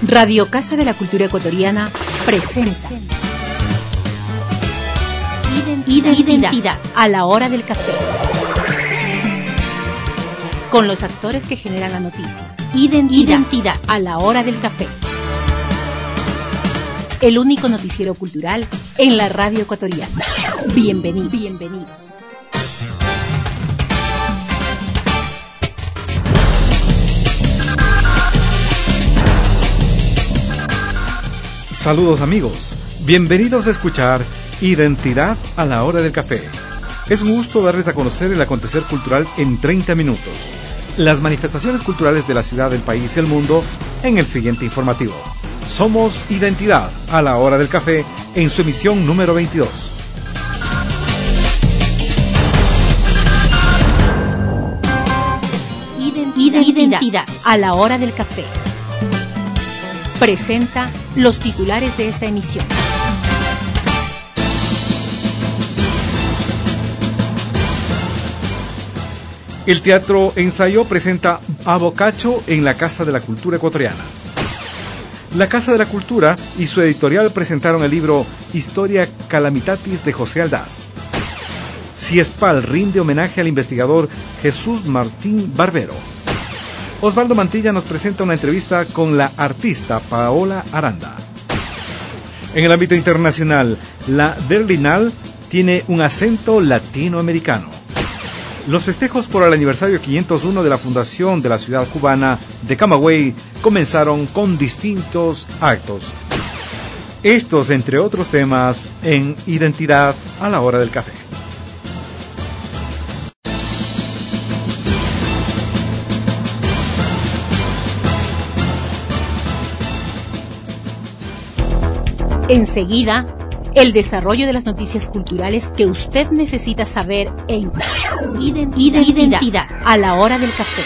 Radio Casa de la Cultura Ecuatoriana presenta Identidad a la hora del café. Con los actores que generan la noticia. Identidad a la hora del café. El único noticiero cultural en la radio ecuatoriana. Bienvenidos. Saludos amigos, bienvenidos a escuchar Identidad a la hora del café. Es un gusto darles a conocer el acontecer cultural en 30 minutos. Las manifestaciones culturales de la ciudad, del país y el mundo en el siguiente informativo. Somos Identidad a la hora del café en su emisión número 22. Identidad a la hora del café. Presenta los titulares de esta emisión. El Teatro Ensayo presenta a Boccaccio en la Casa de la Cultura Ecuatoriana. La Casa de la Cultura y su editorial presentaron el libro Historia Calamitatis de José Aldaz. CIESPAL rinde homenaje al investigador Jesús Martín Barbero. Osvaldo Mantilla nos presenta una entrevista con la artista Paola Aranda. En el ámbito internacional, la Berlinale tiene un acento latinoamericano. Los festejos por el aniversario 501 de la fundación de la ciudad cubana de Camagüey comenzaron con distintos actos. Estos, entre otros temas, en Identidad a la hora del café. Enseguida, el desarrollo de las noticias culturales que usted necesita saber en Identidad a la hora del café.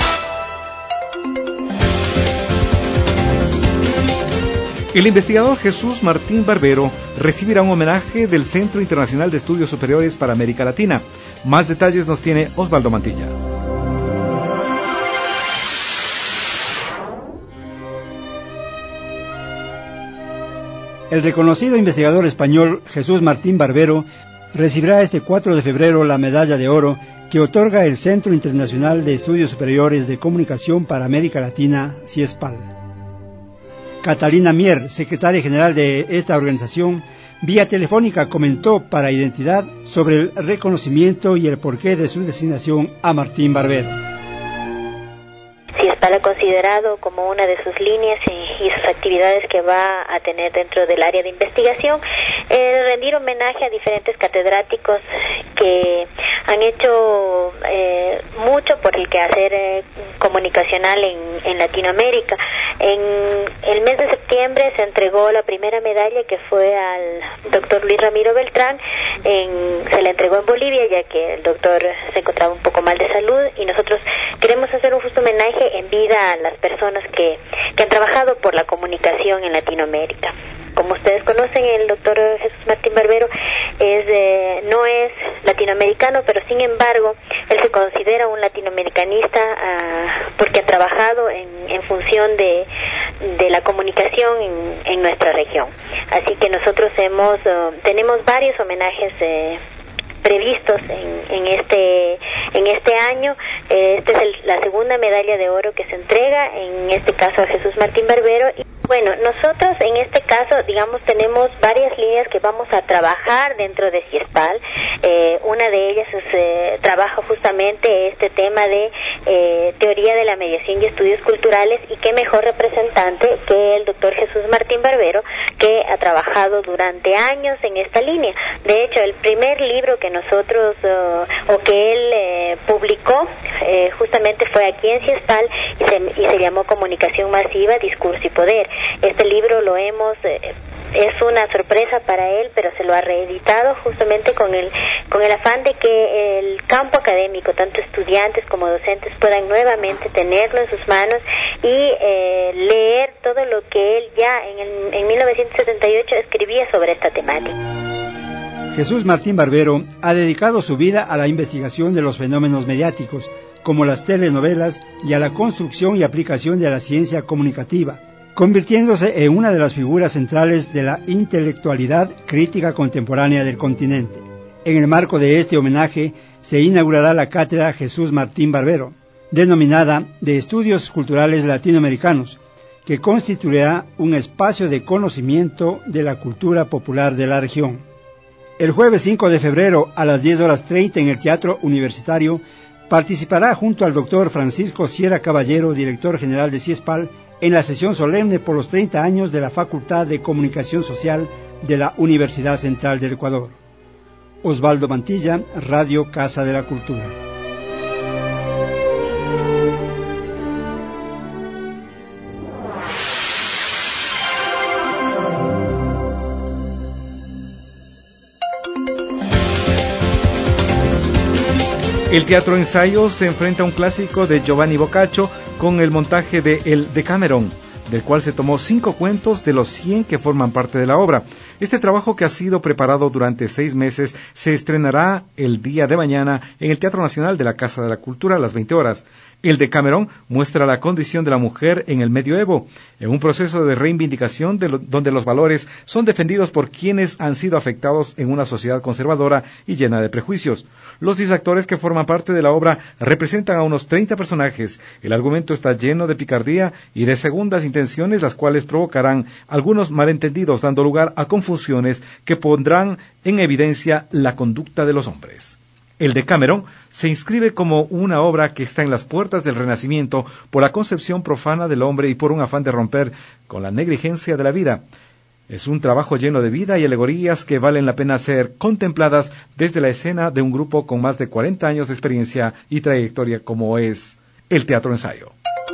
El investigador Jesús Martín Barbero recibirá un homenaje del Centro Internacional de Estudios Superiores para América Latina. Más detalles nos tiene Osvaldo Mantilla. El reconocido investigador español Jesús Martín Barbero recibirá este 4 de febrero la medalla de oro que otorga el Centro Internacional de Estudios Superiores de Comunicación para América Latina, CIESPAL. Catalina Mier, secretaria general de esta organización, vía telefónica comentó para Identidad sobre el reconocimiento y el porqué de su designación a Martín Barbero. CIESPAL ha considerado como una de sus líneas y sus actividades que va a tener dentro del área de investigación rendir homenaje a diferentes catedráticos que han hecho mucho por el quehacer comunicacional en Latinoamérica. En el mes de septiembre se entregó la primera medalla, que fue al doctor Luis Ramiro Beltrán. Se la entregó en Bolivia, ya que el doctor se encontraba un poco mal de salud, y nosotros queremos hacer un justo homenaje en vida a las personas que han trabajado por la comunicación en Latinoamérica. Como ustedes conocen, el doctor Jesús Martín Barbero no es latinoamericano, pero sin embargo él se considera un latinoamericanista porque ha trabajado en función de la comunicación en nuestra región. Así que nosotros tenemos varios homenajes previstos en este año. Esta es la segunda medalla de oro que se entrega, en este caso a Jesús Martín Barbero. Y bueno, nosotros en este caso, tenemos varias líneas que vamos a trabajar dentro de CIESPAL. Una de ellas trabaja justamente este tema de teoría de la mediación y estudios culturales, y qué mejor representante que el doctor Jesús Martín Barbero, que ha trabajado durante años en esta línea. De hecho, el primer libro que nosotros que él publicó justamente fue aquí en CIESPAL y se llamó Comunicación Masiva, Discurso y Poder. Este libro es una sorpresa para él, pero se lo ha reeditado justamente con el afán de que el campo académico, tanto estudiantes como docentes, puedan nuevamente tenerlo en sus manos y leer todo lo que él ya en 1978 escribía sobre esta temática. Jesús Martín Barbero ha dedicado su vida a la investigación de los fenómenos mediáticos, como las telenovelas, y a la construcción y aplicación de la ciencia comunicativa. convirtiéndose en una de las figuras centrales de la intelectualidad crítica contemporánea del continente. En el marco de este homenaje se inaugurará la Cátedra Jesús Martín Barbero, denominada de Estudios Culturales Latinoamericanos, que constituirá un espacio de conocimiento de la cultura popular de la región. El jueves 5 de febrero a las 10:30 en el Teatro Universitario participará junto al doctor Francisco Sierra Caballero, director general de CIESPAL, en la sesión solemne por los 30 años de la Facultad de Comunicación Social de la Universidad Central del Ecuador. Osvaldo Mantilla, Radio Casa de la Cultura. El Teatro Ensayo se enfrenta a un clásico de Giovanni Boccaccio con el montaje de El Decameron, del cual se tomó 5 cuentos de los 100 que forman parte de la obra. Este trabajo, que ha sido preparado durante 6 meses, se estrenará el día de mañana en el Teatro Nacional de la Casa de la Cultura a las 20 horas. El Decameron muestra la condición de la mujer en el medioevo, en un proceso de reivindicación donde los valores son defendidos por quienes han sido afectados en una sociedad conservadora y llena de prejuicios. Los 10 actores que forman parte de la obra representan a unos 30 personajes. El argumento está lleno de picardía y de segundas intenciones, las cuales provocarán algunos malentendidos, dando lugar a confusiones que pondrán en evidencia la conducta de los hombres. El Decameron se inscribe como una obra que está en las puertas del Renacimiento por la concepción profana del hombre y por un afán de romper con la negligencia de la vida. Es un trabajo lleno de vida y alegorías que valen la pena ser contempladas desde la escena de un grupo con más de 40 años de experiencia y trayectoria como es el Teatro Ensayo.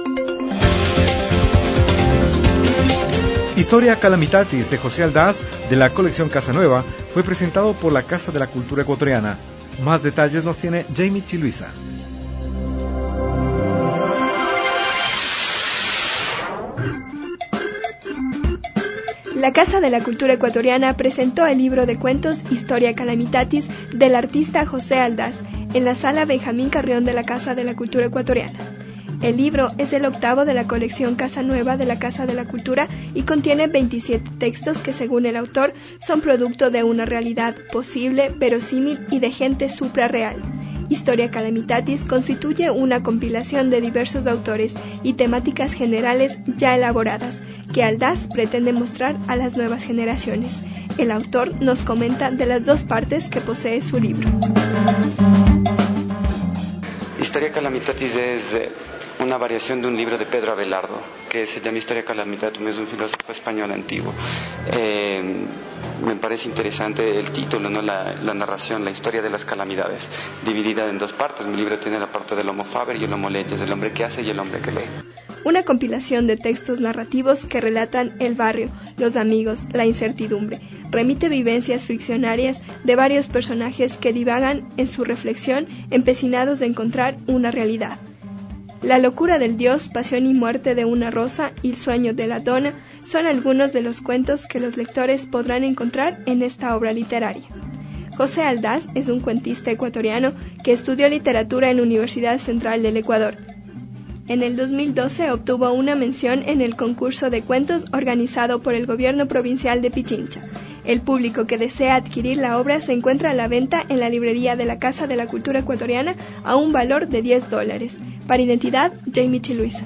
Historia Calamitatis de José Aldaz, de la colección Casa Nueva, fue presentado por la Casa de la Cultura Ecuatoriana. Más detalles nos tiene Jamie Chiluisa. La Casa de la Cultura Ecuatoriana presentó el libro de cuentos Historia Calamitatis del artista José Aldaz en la Sala Benjamín Carrión de la Casa de la Cultura Ecuatoriana. El libro es el 8º de la colección Casa Nueva de la Casa de la Cultura y contiene 27 textos que, según el autor, son producto de una realidad posible, verosímil y de gente suprarreal. Historia Calamitatis constituye una compilación de diversos autores y temáticas generales ya elaboradas, que Aldaz pretende mostrar a las nuevas generaciones. El autor nos comenta de las 2 partes que posee su libro. Historia Calamitatis es una variación de un libro de Pedro Abelardo, que se llama Historia Calamitatum, es un filósofo español antiguo. Me parece interesante el título, ¿no? La narración, la historia de las calamidades, dividida en 2 partes. Mi libro tiene la parte del Homo Faber y el Homo Leges, el hombre que hace y el hombre que lee. Una compilación de textos narrativos que relatan el barrio, los amigos, la incertidumbre. Remite vivencias friccionarias de varios personajes que divagan en su reflexión, empecinados de encontrar una realidad. La locura del dios, pasión y muerte de una rosa y el sueño de la dona son algunos de los cuentos que los lectores podrán encontrar en esta obra literaria. José Aldaz es un cuentista ecuatoriano que estudió literatura en la Universidad Central del Ecuador. En el 2012 obtuvo una mención en el concurso de cuentos organizado por el gobierno provincial de Pichincha. El público que desea adquirir la obra se encuentra a la venta en la librería de la Casa de la Cultura Ecuatoriana a un valor de $10. Para Identidad, Jamie Chiluisa.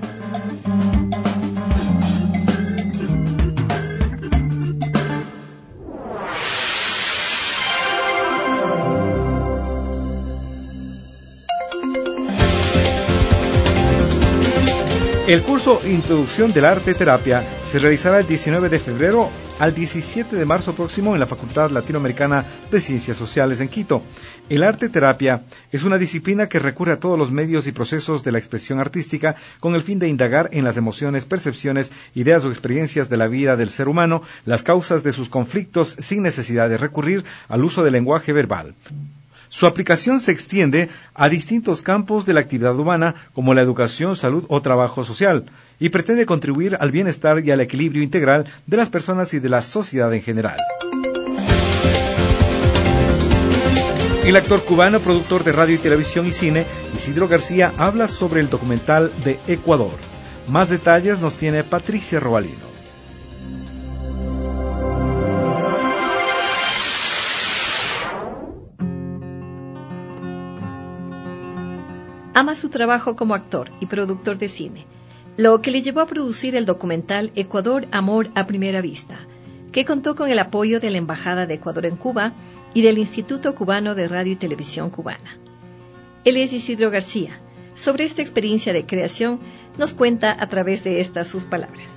El curso Introducción del Arte Terapia se realizará el 19 de febrero al 17 de marzo próximo en la Facultad Latinoamericana de Ciencias Sociales en Quito. El arte terapia es una disciplina que recurre a todos los medios y procesos de la expresión artística con el fin de indagar en las emociones, percepciones, ideas o experiencias de la vida del ser humano, las causas de sus conflictos sin necesidad de recurrir al uso del lenguaje verbal. Su aplicación se extiende a distintos campos de la actividad humana, como la educación, salud o trabajo social, y pretende contribuir al bienestar y al equilibrio integral de las personas y de la sociedad en general. El actor cubano, productor de radio y televisión y cine, Isidro García, habla sobre el documental de Ecuador. Más detalles nos tiene Patricia Robalino. ama su trabajo como actor y productor de cine, lo que le llevó a producir el documental Ecuador, Amor a Primera Vista, que contó con el apoyo de la Embajada de Ecuador en Cuba y del Instituto Cubano de Radio y Televisión Cubana. Él es Isidro García. Sobre esta experiencia de creación nos cuenta a través de estas sus palabras.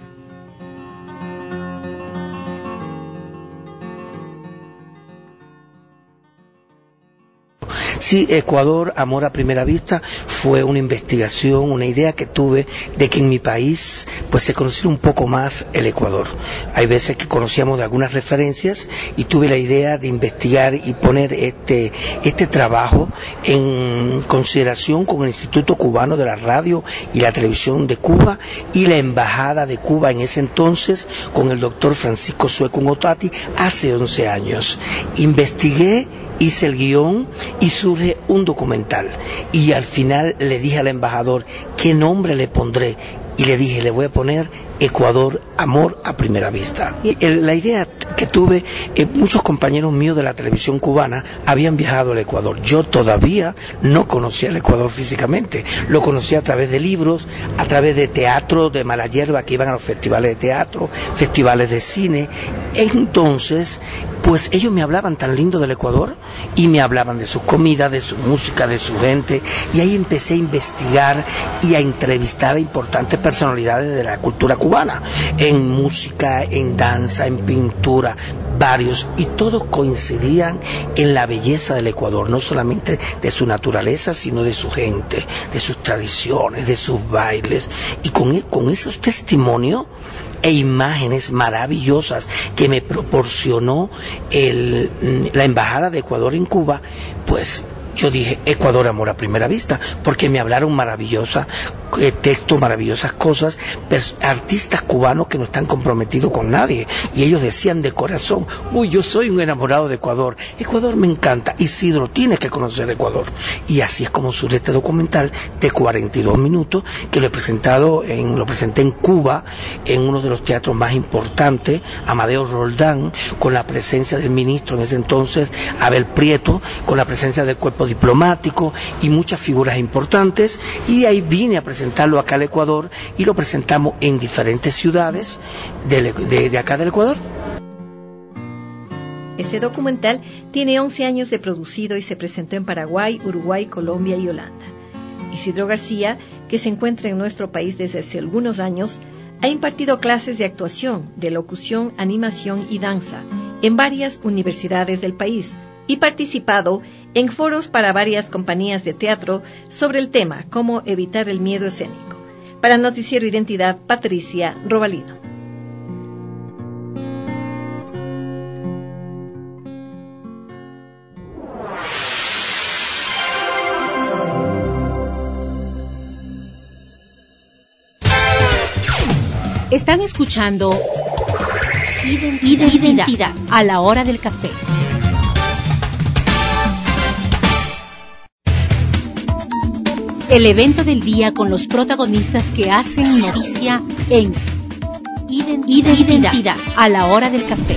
Sí, Ecuador, Amor a Primera Vista, fue una investigación, una idea que tuve de que en mi país pues se conociera un poco más el Ecuador. Hay veces que conocíamos de algunas referencias y tuve la idea de investigar y poner este trabajo en consideración con el Instituto Cubano de la Radio y la Televisión de Cuba y la Embajada de Cuba en ese entonces con el doctor Francisco Sueco Ngotati hace 11 años. Investigué, hice el guión y surge un documental y al final le dije al embajador qué nombre le pondré y le dije, le voy a poner Ecuador, Amor a Primera Vista. La idea que tuve, muchos compañeros míos de la televisión cubana habían viajado al Ecuador. Yo todavía no conocía el Ecuador físicamente, lo conocía a través de libros, a través de teatro, de mala hierba, que iban a los festivales de teatro, festivales de cine. Entonces, pues ellos me hablaban tan lindo del Ecuador y me hablaban de sus comidas, de su música, de su gente, y ahí empecé a investigar y a entrevistar a importantes personalidades de la cultura cubana, en música, en danza, en pintura, varios, y todos coincidían en la belleza del Ecuador, no solamente de su naturaleza, sino de su gente, de sus tradiciones, de sus bailes, y con esos testimonios e imágenes maravillosas que me proporcionó la Embajada de Ecuador en Cuba, pues yo dije Ecuador, Amor a Primera Vista, porque me hablaron maravillosas textos, maravillosas cosas, artistas cubanos que no están comprometidos con nadie, y ellos decían de corazón, uy, yo soy un enamorado de Ecuador, Ecuador me encanta, Isidro, tienes que conocer Ecuador. Y así es como surge este documental de 42 minutos, que lo presenté en Cuba, en uno de los teatros más importantes, Amadeo Roldán, con la presencia del ministro en ese entonces, Abel Prieto, con la presencia del cuerpo diplomático y muchas figuras importantes, y ahí vine a presentarlo acá al Ecuador y lo presentamos en diferentes ciudades de acá del Ecuador. Este documental tiene 11 años de producido y se presentó en Paraguay, Uruguay, Colombia y Holanda. Isidro García, que se encuentra en nuestro país desde hace algunos años, ha impartido clases de actuación, de locución, animación y danza en varias universidades del país y participado en foros para varias compañías de teatro sobre el tema cómo evitar el miedo escénico. Para Noticiero Identidad, Patricia Robalino. Están escuchando Identidad a la hora del café. El evento del día con los protagonistas que hacen noticia en Identidad a la hora del café.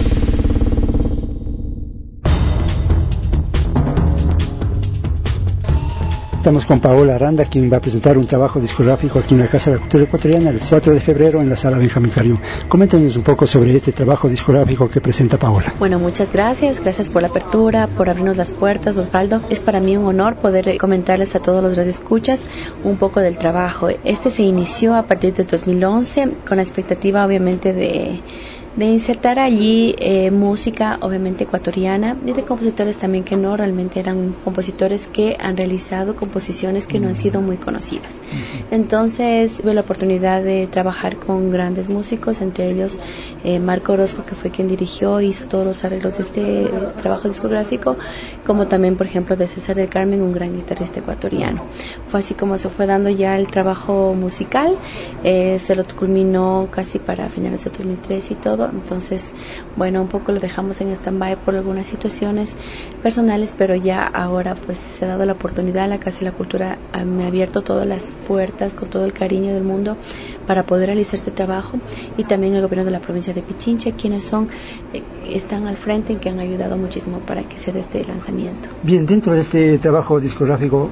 Estamos con Paola Aranda, quien va a presentar un trabajo discográfico aquí en la Casa de la Cultura Ecuatoriana el 4 de febrero en la Sala Benjamín Cariú. Coméntanos un poco sobre este trabajo discográfico que presenta Paola. Bueno, muchas gracias por la apertura, por abrirnos las puertas, Osvaldo. Es para mí un honor poder comentarles a todos los radioescuchas un poco del trabajo. Este se inició a partir del 2011 con la expectativa obviamente de insertar allí música obviamente ecuatoriana y de compositores también que no realmente eran compositores que han realizado composiciones que no han sido muy conocidas. Entonces tuve la oportunidad de trabajar con grandes músicos, entre ellos Marco Orozco, que fue quien dirigió y hizo todos los arreglos de este trabajo discográfico, como también por ejemplo de César del Carmen, un gran guitarrista ecuatoriano. Fue así como se fue dando ya el trabajo musical, se lo culminó casi para finales de 2013 y todo. Entonces, bueno, un poco lo dejamos en stand-by por algunas situaciones personales, pero ya ahora pues se ha dado la oportunidad, la Casa de la Cultura me ha abierto todas las puertas con todo el cariño del mundo para poder realizar este trabajo, y también el gobierno de la provincia de Pichincha, quienes están al frente y que han ayudado muchísimo para que se dé este lanzamiento. Bien, dentro de este trabajo discográfico,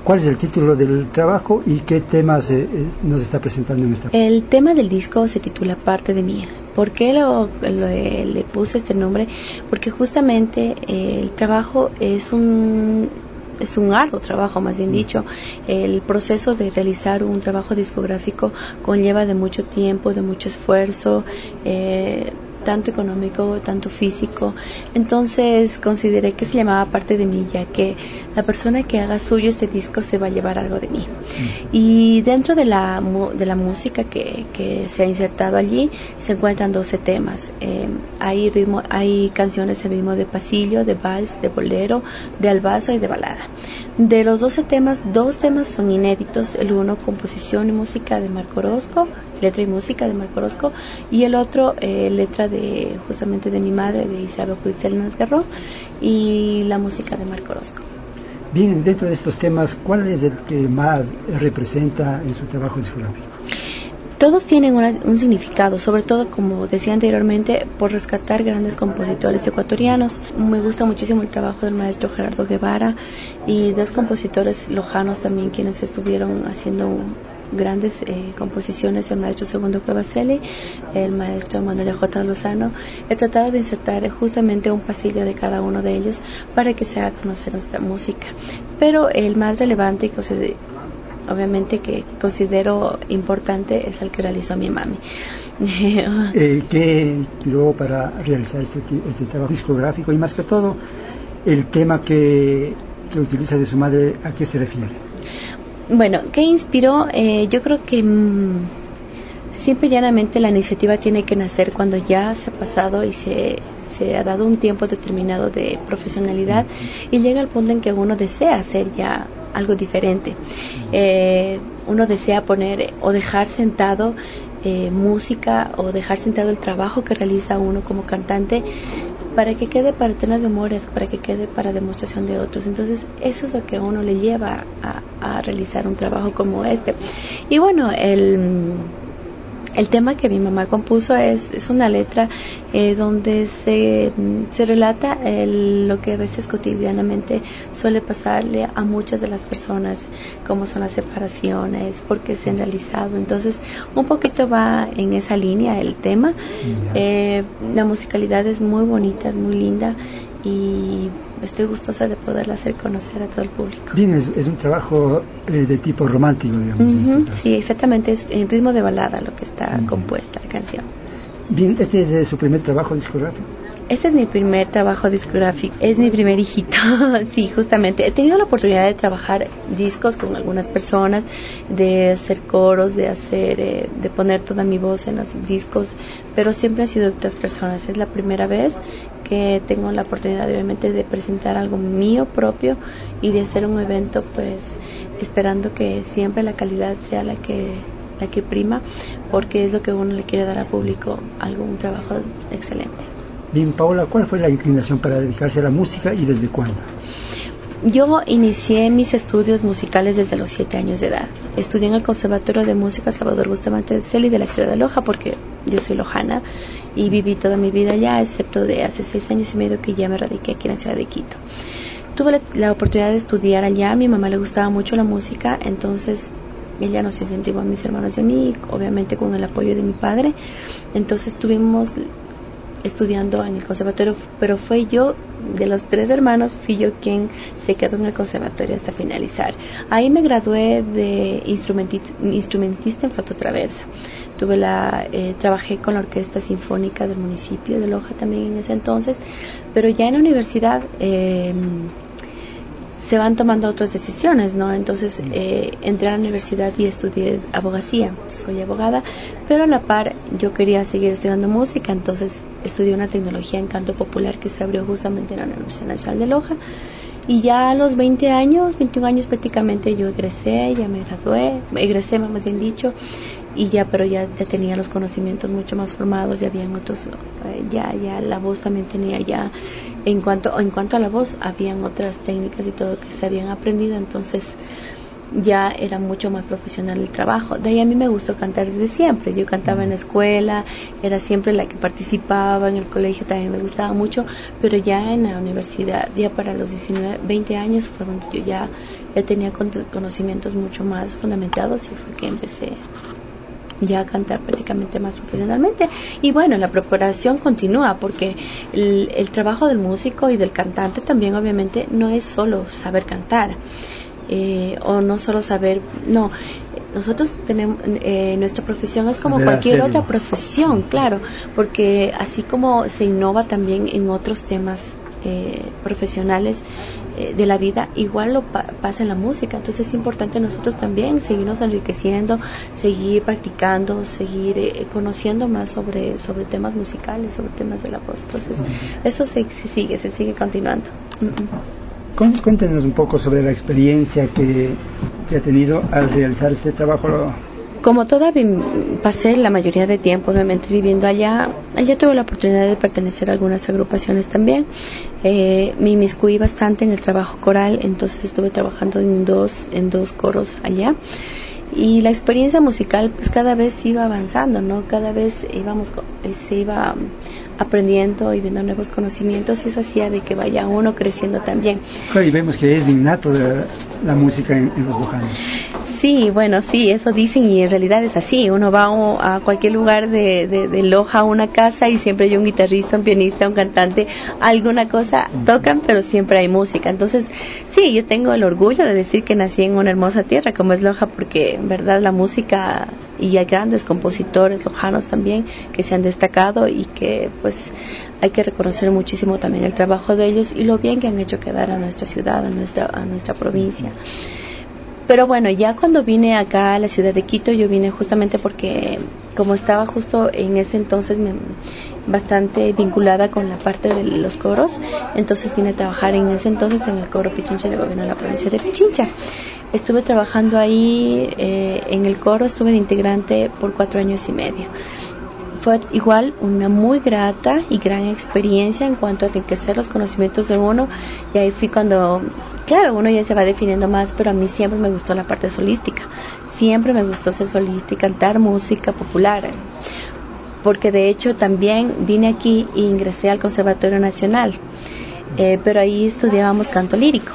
¿Cuál es el título del trabajo y qué temas nos está presentando en esta? El tema del disco se titula Parte de mí. ¿Por qué le puse este nombre? Porque justamente el trabajo es un arduo trabajo, más bien dicho. El proceso de realizar un trabajo discográfico conlleva de mucho tiempo, de mucho esfuerzo, tanto económico, tanto físico. Entonces consideré que se llamaba Parte de mí, ya que la persona que haga suyo este disco se va a llevar algo de mí. Y dentro de la música que se ha insertado allí se encuentran 12 temas. Hay canciones en ritmo de pasillo, de vals, de bolero, de albazo y de balada. De los 12 temas, 2 temas son inéditos. El uno, composición y música de Marco Orozco, letra y música de Marco Orozco, y el otro, letra justamente de mi madre, de Isabel Judith Salinas Garro, y la música de Marco Orozco. Bien, dentro de estos temas, ¿cuál es el que más representa en su trabajo discográfico? Todos tienen un significado, sobre todo, como decía anteriormente, por rescatar grandes compositores ecuatorianos. Me gusta muchísimo el trabajo del maestro Gerardo Guevara y 2 compositores lojanos también, quienes estuvieron haciendo grandes composiciones, el maestro Segundo Cuevaseli, el maestro Manuel J. Lozano. He tratado de insertar justamente un pasillo de cada uno de ellos para que se haga conocer nuestra música. Pero el más relevante, obviamente que considero importante, es el que realizó mi mami. ¿Qué inspiró para realizar este trabajo discográfico? Y más que todo, el tema que utiliza de su madre, ¿a qué se refiere? Bueno, ¿qué inspiró? Yo creo que simple y llanamente la iniciativa tiene que nacer cuando ya se ha pasado y se ha dado un tiempo determinado de profesionalidad y llega al punto en que uno desea hacer ya algo diferente. Uno desea poner o dejar sentado música o dejar sentado el trabajo que realiza uno como cantante para que quede para eternas memorias, para que quede para demostración de otros. Entonces eso es lo que a uno le lleva a realizar un trabajo como este. Y bueno, el tema que mi mamá compuso es una letra donde se relata lo que a veces cotidianamente suele pasarle a muchas de las personas, como son las separaciones, porque se han realizado. Entonces un poquito va en esa línea el tema. La musicalidad es muy bonita, es muy linda y estoy gustosa de poderla hacer conocer a todo el público. Bien, es un trabajo de tipo romántico, digamos. Sí, exactamente, es en ritmo de balada lo que está compuesta la canción. Bien, ¿este es su primer trabajo discográfico? Este es mi primer trabajo discográfico, es mi primer hijito. Sí, justamente, he tenido la oportunidad de trabajar discos con algunas personas, de hacer coros, de poner toda mi voz en los discos, pero siempre han sido otras personas. Es la primera vez que tengo la oportunidad, obviamente, de presentar algo mío propio y de hacer un evento, pues esperando que siempre la calidad sea la que prima, porque es lo que uno le quiere dar al público, un trabajo excelente. Bien, Paola, ¿cuál fue la inclinación para dedicarse a la música y desde cuándo? Yo inicié mis estudios musicales desde los 7 años de edad. Estudié en el Conservatorio de Música Salvador Bustamante de Celi de la ciudad de Loja, porque yo soy lojana y viví toda mi vida allá, excepto de hace 6 años y medio que ya me radiqué aquí en la ciudad de Quito. Tuve la oportunidad de estudiar allá. A mi mamá le gustaba mucho la música, entonces ella nos incentivó a mis hermanos y a mí, obviamente con el apoyo de mi padre. Entonces estuvimos estudiando en el conservatorio, pero fue yo, de los 3 hermanos, fui yo quien se quedó en el conservatorio hasta finalizar. Ahí me gradué de instrumentista en flauta traversa. Trabajé con la Orquesta Sinfónica del municipio de Loja también en ese entonces, pero ya en la universidad se van tomando otras decisiones, ¿no? Entonces entré a la universidad y estudié abogacía. Soy abogada, pero a la par yo quería seguir estudiando música, entonces estudié una tecnología en canto popular que se abrió justamente en la Universidad Nacional de Loja. Y ya a los 21 años prácticamente yo egresé, ya me gradué, egresé más bien dicho, pero ya tenía los conocimientos mucho más formados, ya habían otros, ya la voz también tenía ya, en cuanto a la voz, habían otras técnicas y todo que se habían aprendido, entonces ya era mucho más profesional el trabajo. De ahí a mí me gustó cantar desde siempre. Yo cantaba en la escuela, era siempre la que participaba, en el colegio también me gustaba mucho, pero ya en la universidad, ya para los 20 años fue donde yo ya ya tenía conocimientos mucho más fundamentados y fue que empecé ya a cantar prácticamente más profesionalmente. Y bueno, la preparación continúa porque el trabajo del músico y del cantante también obviamente no es solo saber cantar o no solo saber, no, nosotros tenemos nuestra profesión es como saber cualquier otra profesión, claro, porque así como se innova también en otros temas profesionales de la vida, igual lo pasa en la música. Entonces es importante nosotros también seguirnos enriqueciendo, seguir practicando, seguir conociendo más sobre temas musicales, sobre temas de la voz. Entonces eso se sigue continuando. Cuéntenos un poco sobre la experiencia que ha tenido al realizar este trabajo. Como toda pasé la mayoría de tiempo obviamente viviendo allá tuve la oportunidad de pertenecer a algunas agrupaciones también. Me inmiscuí bastante en el trabajo coral, entonces estuve trabajando en dos coros allá. Y la experiencia musical pues cada vez iba avanzando, ¿no? Cada vez se iba aprendiendo y viendo nuevos conocimientos, y eso hacía de que vaya uno creciendo también. Y vemos que es innato de la música en los bojanos. Sí, bueno, sí, eso dicen y en realidad es así. Uno va a cualquier lugar de Loja, a una casa, y siempre hay un guitarrista, un pianista, un cantante, alguna cosa tocan, pero siempre hay música. Entonces, sí, yo tengo el orgullo de decir que nací en una hermosa tierra como es Loja, porque en verdad la música, y hay grandes compositores lojanos también que se han destacado y que pues hay que reconocer muchísimo también el trabajo de ellos y lo bien que han hecho quedar a nuestra ciudad, a nuestra provincia. Pero bueno, ya cuando vine acá a la ciudad de Quito, yo vine justamente porque como estaba justo en ese entonces bastante vinculada con la parte de los coros, entonces vine a trabajar en ese entonces en el coro Pichincha del gobierno de la provincia de Pichincha. Estuve trabajando ahí en el coro, estuve de integrante por 4 años y medio. Fue igual una muy grata y gran experiencia en cuanto a enriquecer los conocimientos de uno, y ahí fui cuando, claro, uno ya se va definiendo más, pero a mí siempre me gustó la parte solística, siempre me gustó ser solista y cantar música popular, porque de hecho también vine aquí e ingresé al Conservatorio Nacional, pero ahí estudiábamos canto lírico.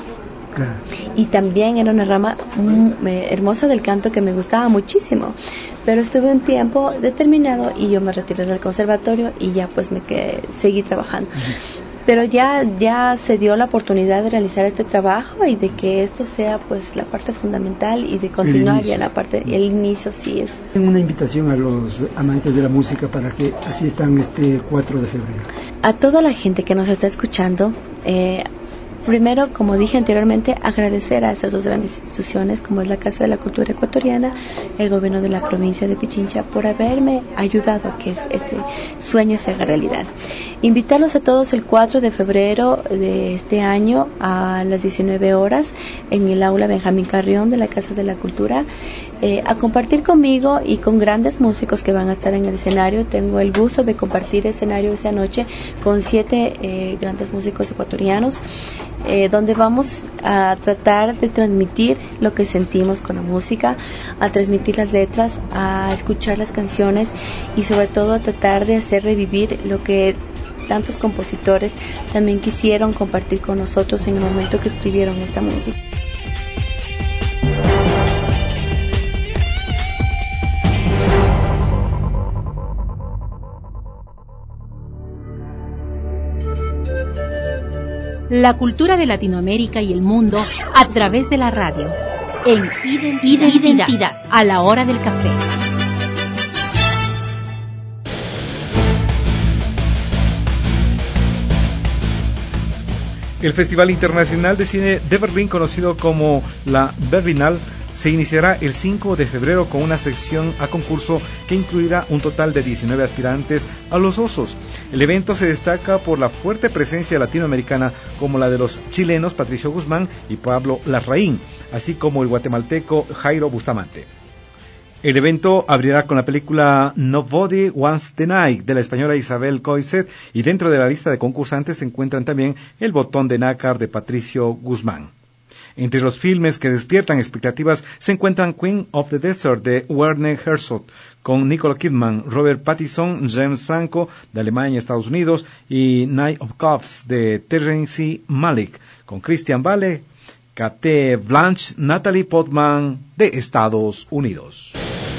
Y también era una rama hermosa del canto que me gustaba muchísimo, pero estuve un tiempo determinado y yo me retiré del conservatorio y ya pues seguí trabajando. Pero ya se dio la oportunidad de realizar este trabajo y de que esto sea pues la parte fundamental y de continuar ya el inicio sí es. Tengo una invitación a los amantes de la música para que asistan este 4 de febrero. A toda la gente que nos está escuchando, primero, como dije anteriormente, agradecer a estas dos grandes instituciones como es la Casa de la Cultura Ecuatoriana, el gobierno de la provincia de Pichincha, por haberme ayudado a que este sueño se haga realidad. Invitarlos a todos el 4 de febrero de este año a las 19 horas en el aula Benjamín Carrión de la Casa de la Cultura, a compartir conmigo y con grandes músicos que van a estar en el escenario. Tengo el gusto de compartir escenario esa noche con 7 grandes músicos ecuatorianos, donde vamos a tratar de transmitir lo que sentimos con la música, a transmitir las letras, a escuchar las canciones y sobre todo a tratar de hacer revivir lo que tantos compositores también quisieron compartir con nosotros en el momento que escribieron esta música. La cultura de Latinoamérica y el mundo a través de la radio. En Identidad, a la hora del café. El Festival Internacional de Cine de Berlín, conocido como la Berlinale, se iniciará el 5 de febrero con una sección a concurso que incluirá un total de 19 aspirantes a los osos. El evento se destaca por la fuerte presencia latinoamericana como la de los chilenos Patricio Guzmán y Pablo Larraín, así como el guatemalteco Jairo Bustamante. El evento abrirá con la película Nobody Wants the Night de la española Isabel Coixet, y dentro de la lista de concursantes se encuentran también El botón de nácar de Patricio Guzmán. Entre los filmes que despiertan expectativas se encuentran Queen of the Desert de Werner Herzog, con Nicole Kidman, Robert Pattinson, James Franco de Alemania y Estados Unidos, y Night of Cops de Terrence Malick, con Christian Bale Cate Blanche Natalie Portman de Estados Unidos.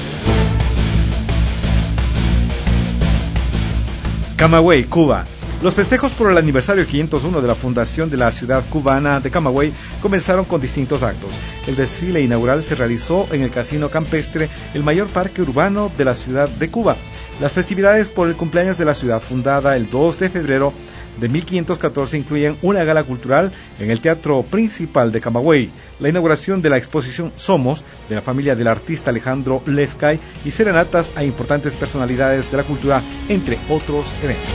Camagüey, Cuba. Los festejos por el aniversario 501 de la fundación de la ciudad cubana de Camagüey comenzaron con distintos actos. El desfile inaugural se realizó en el Casino Campestre, el mayor parque urbano de la ciudad de Cuba. Las festividades por el cumpleaños de la ciudad fundada el 2 de febrero de 1514 incluyen una gala cultural en el Teatro Principal de Camagüey, la inauguración de la exposición Somos, de la familia del artista Alejandro Lezcay, y serenatas a importantes personalidades de la cultura, entre otros eventos.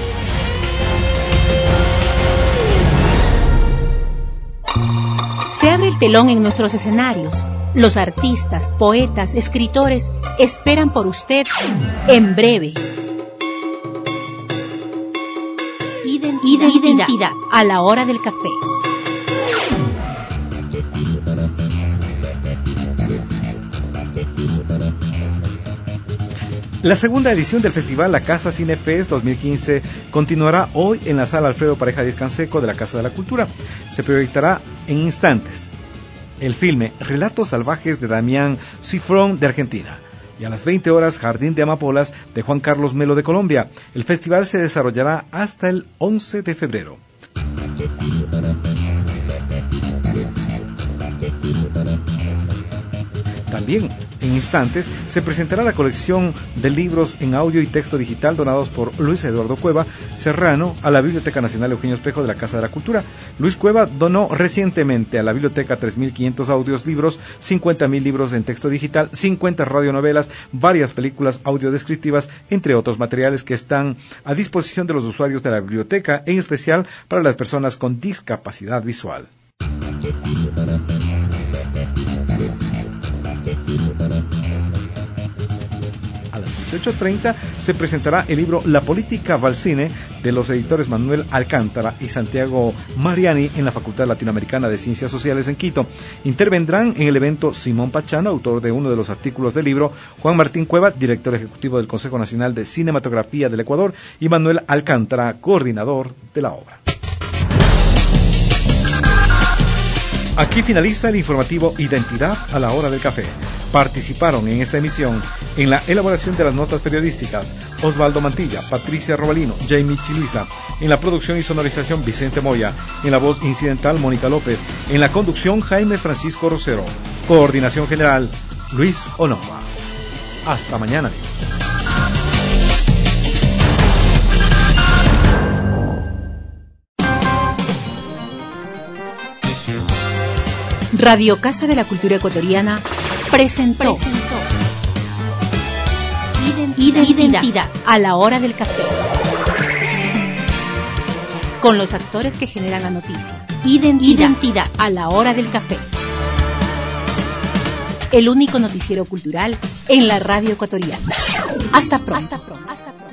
Se abre el telón en nuestros escenarios. Los artistas, poetas, escritores esperan por usted en breve. Identidad a la hora del café. La segunda edición del festival La Casa Cine Fest 2015 continuará hoy en la sala Alfredo Pareja Díaz Canseco de la Casa de la Cultura. Se proyectará en instantes el filme Relatos Salvajes de Damián Cifrón de Argentina. Y a las 20 horas, Jardín de Amapolas de Juan Carlos Melo de Colombia. El festival se desarrollará hasta el 11 de febrero. También, en instantes, se presentará la colección de libros en audio y texto digital donados por Luis Eduardo Cueva Serrano a la Biblioteca Nacional Eugenio Espejo de la Casa de la Cultura. Luis Cueva donó recientemente a la biblioteca 3.500 audios libros, 50.000 libros en texto digital, 50 radionovelas, varias películas audiodescriptivas, entre otros materiales que están a disposición de los usuarios de la biblioteca, en especial para las personas con discapacidad visual. A las 18:30 se presentará el libro La Política va al Cine de los editores Manuel Alcántara y Santiago Mariani en la Facultad Latinoamericana de Ciencias Sociales en Quito. Intervendrán en el evento Simón Pachano, autor de uno de los artículos del libro, Juan Martín Cueva, director ejecutivo del Consejo Nacional de Cinematografía del Ecuador, y Manuel Alcántara, coordinador de la obra. Aquí finaliza el informativo Identidad a la hora del café. Participaron en esta emisión en la elaboración de las notas periodísticas Osvaldo Mantilla, Patricia Robalino, Jamie Chiliza, en la producción y sonorización Vicente Moya, en la voz incidental Mónica López, en la conducción Jaime Francisco Rosero, coordinación general Luis Onova. Hasta mañana, amigos. Radio Casa de la Cultura Ecuatoriana presentó Identidad a la hora del café. Con los actores que generan la noticia. Identidad a la hora del café. El único noticiero cultural en la radio ecuatoriana. Hasta pronto.